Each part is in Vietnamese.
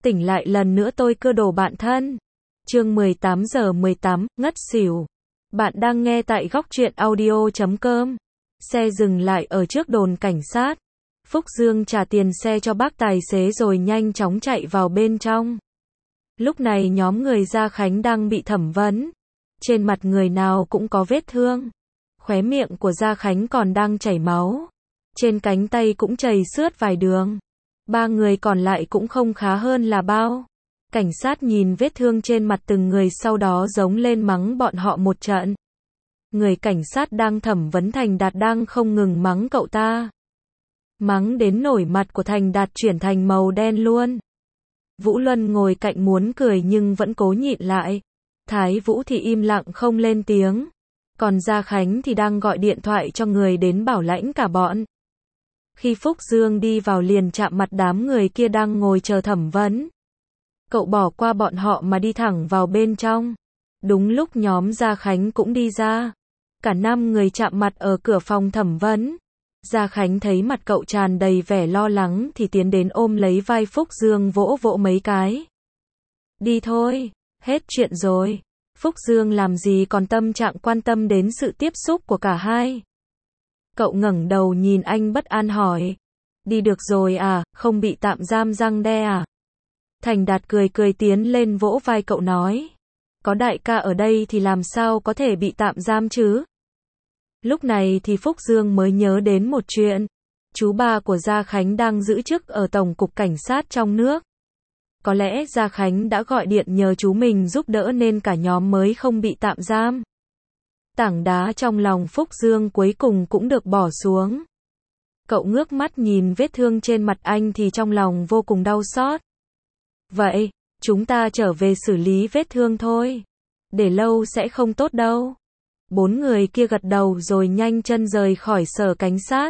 Tỉnh lại lần nữa tôi cơ đồ bạn thân. Chương 18 giờ 18, ngất xỉu. Bạn đang nghe tại góc truyện audio.com. Xe dừng lại ở trước đồn cảnh sát. Phúc Dương trả tiền xe cho bác tài xế rồi nhanh chóng chạy vào bên trong. Lúc này nhóm người Gia Khánh đang bị thẩm vấn. Trên mặt người nào cũng có vết thương. Khóe miệng của Gia Khánh còn đang chảy máu. Trên cánh tay cũng chảy xước vài đường. Ba người còn lại cũng không khá hơn là bao. Cảnh sát nhìn vết thương trên mặt từng người sau đó giống lên mắng bọn họ một trận. Người cảnh sát đang thẩm vấn Thành Đạt đang không ngừng mắng cậu ta. Mắng đến nổi mặt của Thành Đạt chuyển thành màu đen luôn. Vũ Luân ngồi cạnh muốn cười nhưng vẫn cố nhịn lại. Thái Vũ thì im lặng không lên tiếng. Còn Gia Khánh thì đang gọi điện thoại cho người đến bảo lãnh cả bọn. Khi Phúc Dương đi vào liền chạm mặt đám người kia đang ngồi chờ thẩm vấn. Cậu bỏ qua bọn họ mà đi thẳng vào bên trong. Đúng lúc nhóm Gia Khánh cũng đi ra. Cả 5 người chạm mặt ở cửa phòng thẩm vấn. Gia Khánh thấy mặt cậu tràn đầy vẻ lo lắng thì tiến đến ôm lấy vai Phúc Dương vỗ vỗ mấy cái. Đi thôi, hết chuyện rồi. Phúc Dương làm gì còn tâm trạng quan tâm đến sự tiếp xúc của cả hai. Cậu ngẩng đầu nhìn anh bất an hỏi. Đi được rồi à, không bị tạm giam răng đe à? Thành Đạt cười cười tiến lên vỗ vai cậu nói. Có đại ca ở đây thì làm sao có thể bị tạm giam chứ? Lúc này thì Phúc Dương mới nhớ đến một chuyện. Chú ba của Gia Khánh đang giữ chức ở Tổng cục Cảnh sát trong nước. Có lẽ Gia Khánh đã gọi điện nhờ chú mình giúp đỡ nên cả nhóm mới không bị tạm giam. Tảng đá trong lòng Phúc Dương cuối cùng cũng được bỏ xuống. Cậu ngước mắt nhìn vết thương trên mặt anh thì trong lòng vô cùng đau xót. Vậy, chúng ta trở về xử lý vết thương thôi. Để lâu sẽ không tốt đâu. 4 người kia gật đầu rồi nhanh chân rời khỏi sở cảnh sát.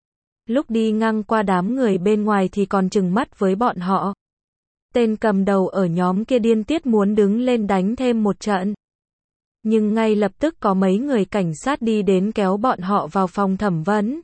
Lúc đi ngang qua đám người bên ngoài thì còn trừng mắt với bọn họ. Tên cầm đầu ở nhóm kia điên tiết muốn đứng lên đánh thêm một trận. Nhưng ngay lập tức có mấy người cảnh sát đi đến kéo bọn họ vào phòng thẩm vấn.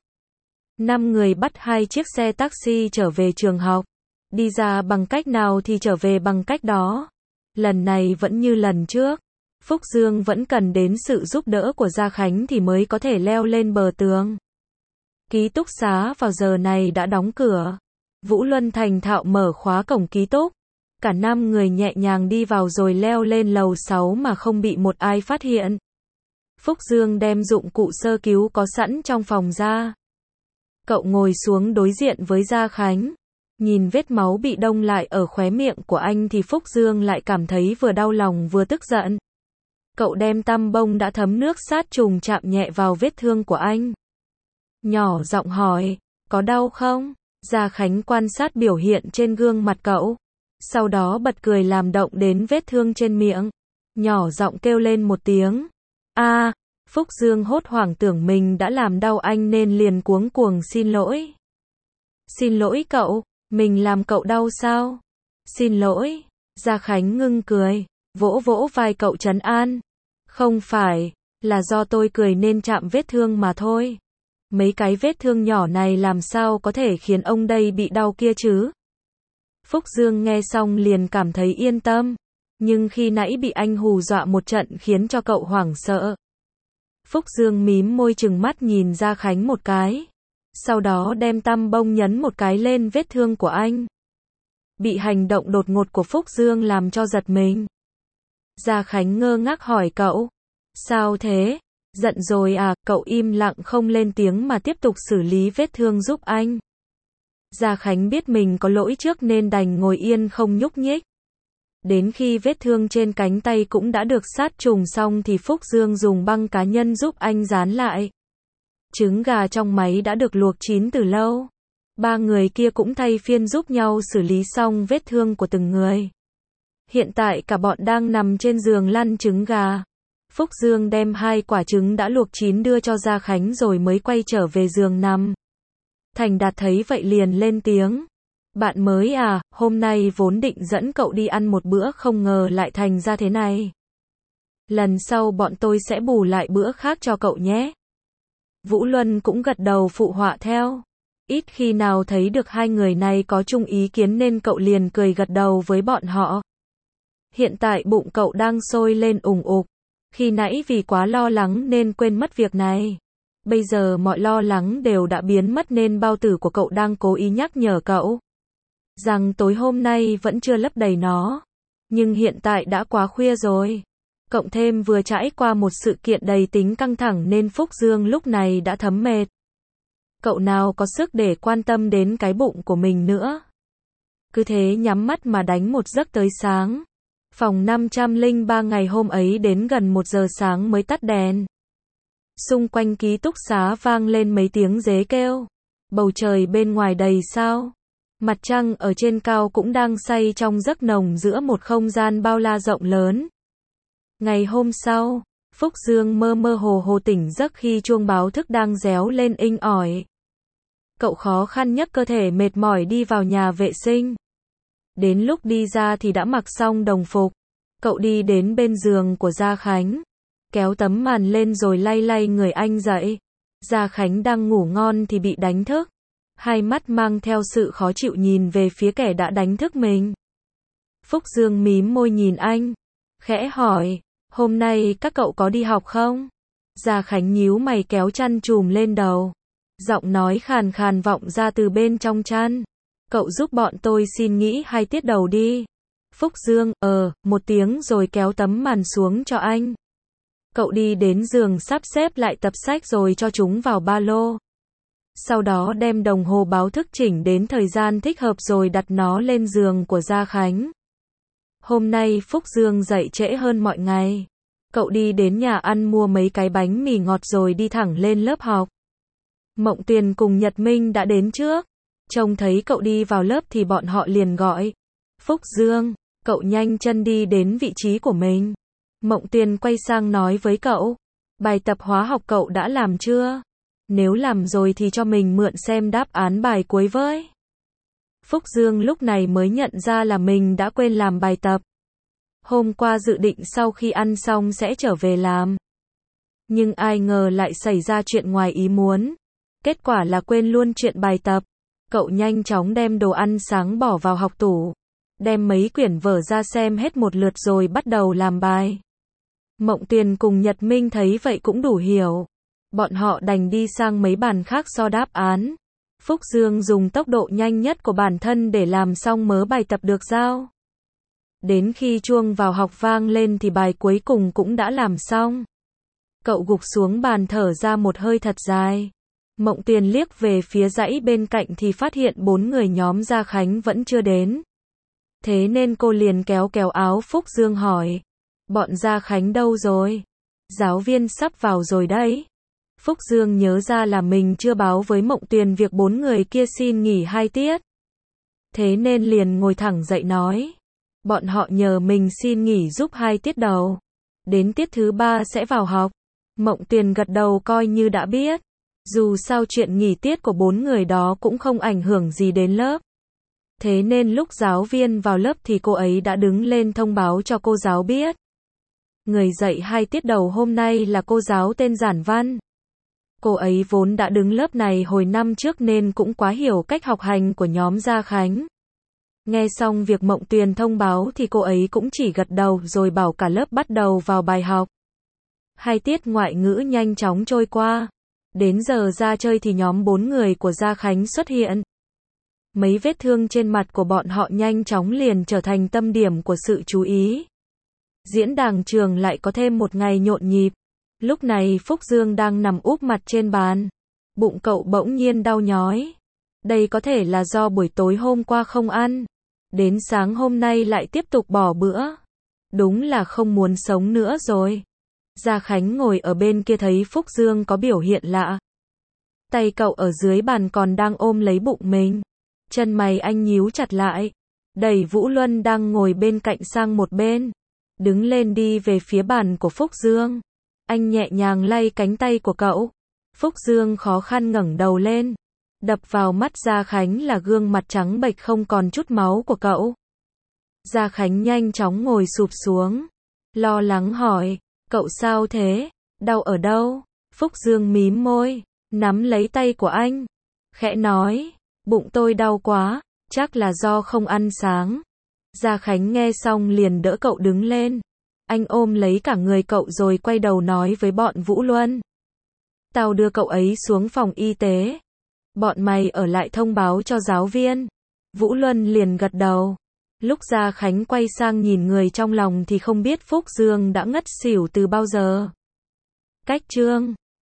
5 người bắt 2 chiếc xe taxi trở về trường học. Đi ra bằng cách nào thì trở về bằng cách đó. Lần này vẫn như lần trước. Phúc Dương vẫn cần đến sự giúp đỡ của Gia Khánh thì mới có thể leo lên bờ tường. Ký túc xá vào giờ này đã đóng cửa. Vũ Luân thành thạo mở khóa cổng ký túc. Cả 5 người nhẹ nhàng đi vào rồi leo lên lầu 6 mà không bị một ai phát hiện. Phúc Dương đem dụng cụ sơ cứu có sẵn trong phòng ra. Cậu ngồi xuống đối diện với Gia Khánh. Nhìn vết máu bị đông lại ở khóe miệng của anh thì Phúc Dương lại cảm thấy vừa đau lòng vừa tức giận. Cậu đem tăm bông đã thấm nước sát trùng chạm nhẹ vào vết thương của anh. Nhỏ giọng hỏi, có đau không? Gia Khánh quan sát biểu hiện trên gương mặt cậu. Sau đó bật cười làm động đến vết thương trên miệng. Nhỏ giọng kêu lên một tiếng. Phúc Dương hốt hoảng tưởng mình đã làm đau anh nên liền cuống cuồng xin lỗi. Xin lỗi cậu, mình làm cậu đau sao? Xin lỗi. Gia Khánh ngưng cười, vỗ vỗ vai cậu trấn an. Không phải, là do tôi cười nên chạm vết thương mà thôi. Mấy cái vết thương nhỏ này làm sao có thể khiến ông đây bị đau kia chứ? Phúc Dương nghe xong liền cảm thấy yên tâm. Nhưng khi nãy bị anh hù dọa một trận khiến cho cậu hoảng sợ. Phúc Dương mím môi trừng mắt nhìn Gia Khánh một cái. Sau đó đem tăm bông nhấn một cái lên vết thương của anh. Bị hành động đột ngột của Phúc Dương làm cho giật mình. Gia Khánh ngơ ngác hỏi cậu. Sao thế? Giận rồi à? Cậu im lặng không lên tiếng mà tiếp tục xử lý vết thương giúp anh. Gia Khánh biết mình có lỗi trước nên đành ngồi yên không nhúc nhích. Đến khi vết thương trên cánh tay cũng đã được sát trùng xong thì Phúc Dương dùng băng cá nhân giúp anh dán lại. Trứng gà trong máy đã được luộc chín từ lâu. 3 người kia cũng thay phiên giúp nhau xử lý xong vết thương của từng người. Hiện tại cả bọn đang nằm trên giường lăn trứng gà. Phúc Dương đem 2 quả trứng đã luộc chín đưa cho Gia Khánh rồi mới quay trở về giường nằm. Thành Đạt thấy vậy liền lên tiếng. Bạn mới à, hôm nay vốn định dẫn cậu đi ăn một bữa không ngờ lại thành ra thế này. Lần sau bọn tôi sẽ bù lại bữa khác cho cậu nhé. Vũ Luân cũng gật đầu phụ họa theo. Ít khi nào thấy được hai người này có chung ý kiến nên cậu liền cười gật đầu với bọn họ. Hiện tại bụng cậu đang sôi lên ùng ục. Khi nãy vì quá lo lắng nên quên mất việc này. Bây giờ mọi lo lắng đều đã biến mất nên bao tử của cậu đang cố ý nhắc nhở cậu rằng tối hôm nay vẫn chưa lấp đầy nó. Nhưng hiện tại đã quá khuya rồi. Cộng thêm vừa trải qua một sự kiện đầy tính căng thẳng nên Phúc Dương lúc này đã thấm mệt. Cậu nào có sức để quan tâm đến cái bụng của mình nữa. Cứ thế nhắm mắt mà đánh một giấc tới sáng. Phòng 503 ngày hôm ấy đến gần 1 giờ sáng mới tắt đèn. Xung quanh ký túc xá vang lên mấy tiếng dế kêu. Bầu trời bên ngoài đầy sao. Mặt trăng ở trên cao cũng đang say trong giấc nồng giữa một không gian bao la rộng lớn. Ngày hôm sau, Phúc Dương mơ mơ hồ hồ tỉnh giấc khi chuông báo thức đang réo lên inh ỏi. Cậu khó khăn nhấc cơ thể mệt mỏi đi vào nhà vệ sinh. Đến lúc đi ra thì đã mặc xong đồng phục. Cậu đi đến bên giường của Gia Khánh, kéo tấm màn lên rồi lay lay người anh dậy. Gia Khánh đang ngủ ngon thì bị đánh thức. Hai mắt mang theo sự khó chịu nhìn về phía kẻ đã đánh thức mình. Phúc Dương mím môi nhìn anh, khẽ hỏi, hôm nay các cậu có đi học không? Gia Khánh nhíu mày kéo chăn trùm lên đầu. Giọng nói khàn khàn vọng ra từ bên trong chăn. Cậu giúp bọn tôi xin nghỉ 2 tiết đầu đi. Phúc Dương, một tiếng rồi kéo tấm màn xuống cho anh. Cậu đi đến giường sắp xếp lại tập sách rồi cho chúng vào ba lô. Sau đó đem đồng hồ báo thức chỉnh đến thời gian thích hợp rồi đặt nó lên giường của Gia Khánh. Hôm nay Phúc Dương dậy trễ hơn mọi ngày. Cậu đi đến nhà ăn mua mấy cái bánh mì ngọt rồi đi thẳng lên lớp học. Mộng Tuyền cùng Nhật Minh đã đến trước. Trông thấy cậu đi vào lớp thì bọn họ liền gọi. Phúc Dương, cậu nhanh chân đi đến vị trí của mình. Mộng Tuyền quay sang nói với cậu. Bài tập hóa học cậu đã làm chưa? Nếu làm rồi thì cho mình mượn xem đáp án bài cuối với. Phúc Dương lúc này mới nhận ra là mình đã quên làm bài tập. Hôm qua dự định sau khi ăn xong sẽ trở về làm. Nhưng ai ngờ lại xảy ra chuyện ngoài ý muốn. Kết quả là quên luôn chuyện bài tập. Cậu nhanh chóng đem đồ ăn sáng bỏ vào học tủ. Đem mấy quyển vở ra xem hết một lượt rồi bắt đầu làm bài. Mộng Tuyền cùng Nhật Minh thấy vậy cũng đủ hiểu. Bọn họ đành đi sang mấy bàn khác so đáp án. Phúc Dương dùng tốc độ nhanh nhất của bản thân để làm xong mớ bài tập được giao. Đến khi chuông vào học vang lên thì bài cuối cùng cũng đã làm xong. Cậu gục xuống bàn thở ra một hơi thật dài. Mộng Tuyền liếc về phía dãy bên cạnh thì phát hiện 4 người nhóm Gia Khánh vẫn chưa đến. Thế nên cô liền kéo áo Phúc Dương hỏi. Bọn Gia Khánh đâu rồi? Giáo viên sắp vào rồi đấy. Phúc Dương nhớ ra là mình chưa báo với Mộng Tuyền việc 4 người kia xin nghỉ 2 tiết. Thế nên liền ngồi thẳng dậy nói. Bọn họ nhờ mình xin nghỉ giúp 2 tiết đầu. Đến tiết thứ 3 sẽ vào học. Mộng Tuyền gật đầu coi như đã biết. Dù sao chuyện nghỉ tiết của 4 người đó cũng không ảnh hưởng gì đến lớp. Thế nên lúc giáo viên vào lớp thì cô ấy đã đứng lên thông báo cho cô giáo biết. Người dạy 2 tiết đầu hôm nay là cô giáo tên Giản Văn. Cô ấy vốn đã đứng lớp này hồi năm trước nên cũng quá hiểu cách học hành của nhóm Gia Khánh. Nghe xong việc Mộng Tuyền thông báo thì cô ấy cũng chỉ gật đầu rồi bảo cả lớp bắt đầu vào bài học. 2 tiết ngoại ngữ nhanh chóng trôi qua. Đến giờ ra chơi thì nhóm 4 người của Gia Khánh xuất hiện. Mấy vết thương trên mặt của bọn họ nhanh chóng liền trở thành tâm điểm của sự chú ý. Diễn đàn trường lại có thêm một ngày nhộn nhịp. Lúc này Phúc Dương đang nằm úp mặt trên bàn. Bụng cậu bỗng nhiên đau nhói. Đây có thể là do buổi tối hôm qua không ăn. Đến sáng hôm nay lại tiếp tục bỏ bữa. Đúng là không muốn sống nữa rồi. Gia Khánh ngồi ở bên kia thấy Phúc Dương có biểu hiện lạ. Tay cậu ở dưới bàn còn đang ôm lấy bụng mình. Chân mày anh nhíu chặt lại. Đẩy Vũ Luân đang ngồi bên cạnh sang một bên. Đứng lên đi về phía bàn của Phúc Dương. Anh nhẹ nhàng lay cánh tay của cậu. Phúc Dương khó khăn ngẩng đầu lên. Đập vào mắt Gia Khánh là gương mặt trắng bệch không còn chút máu của cậu. Gia Khánh nhanh chóng ngồi sụp xuống. Lo lắng hỏi. Cậu sao thế? Đau ở đâu? Phúc Dương mím môi. Nắm lấy tay của anh. khẽ nói, bụng tôi đau quá, chắc là do không ăn sáng. Gia Khánh nghe xong liền đỡ cậu đứng lên. Anh ôm lấy cả người cậu rồi quay đầu nói với bọn Vũ Luân. Tao đưa cậu ấy xuống phòng y tế. Bọn mày ở lại thông báo cho giáo viên. Vũ Luân liền gật đầu. Lúc Gia Khánh quay sang nhìn người trong lòng thì không biết Phúc Dương đã ngất xỉu từ bao giờ. Cách chương